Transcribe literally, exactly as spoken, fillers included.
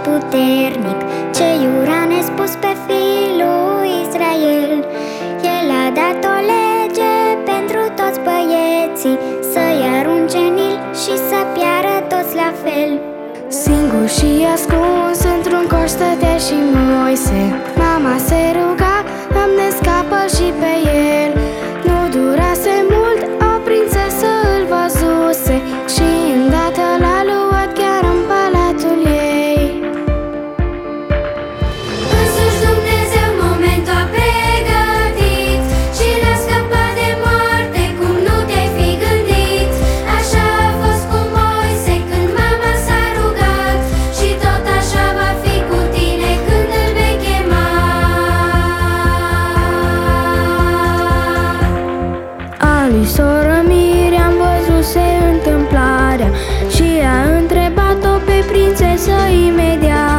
puternic, ce iura nespus pe fiul Israel. El a dat o lege pentru toți băieții, să-i arunce în Nil și să piară toți la fel. Singur și ascuns într-un coș stătea și Moise. Mama se ruga, Doamne, scapă și pe el. Nu durase mult, o prințesă îl văzuse și îndată l-a luat chiar în palatul ei. Însuși Dumnezeu momentul a pregătit și l-a scăpat de moarte cum nu te-ai fi gândit. Așa a fost cu Moise când mama s-a rugat și tot așa va fi cu tine când îl vei chema. A lui soră Miriam văzuse întâmplarea și a întrebat-o pe prințesă imediat.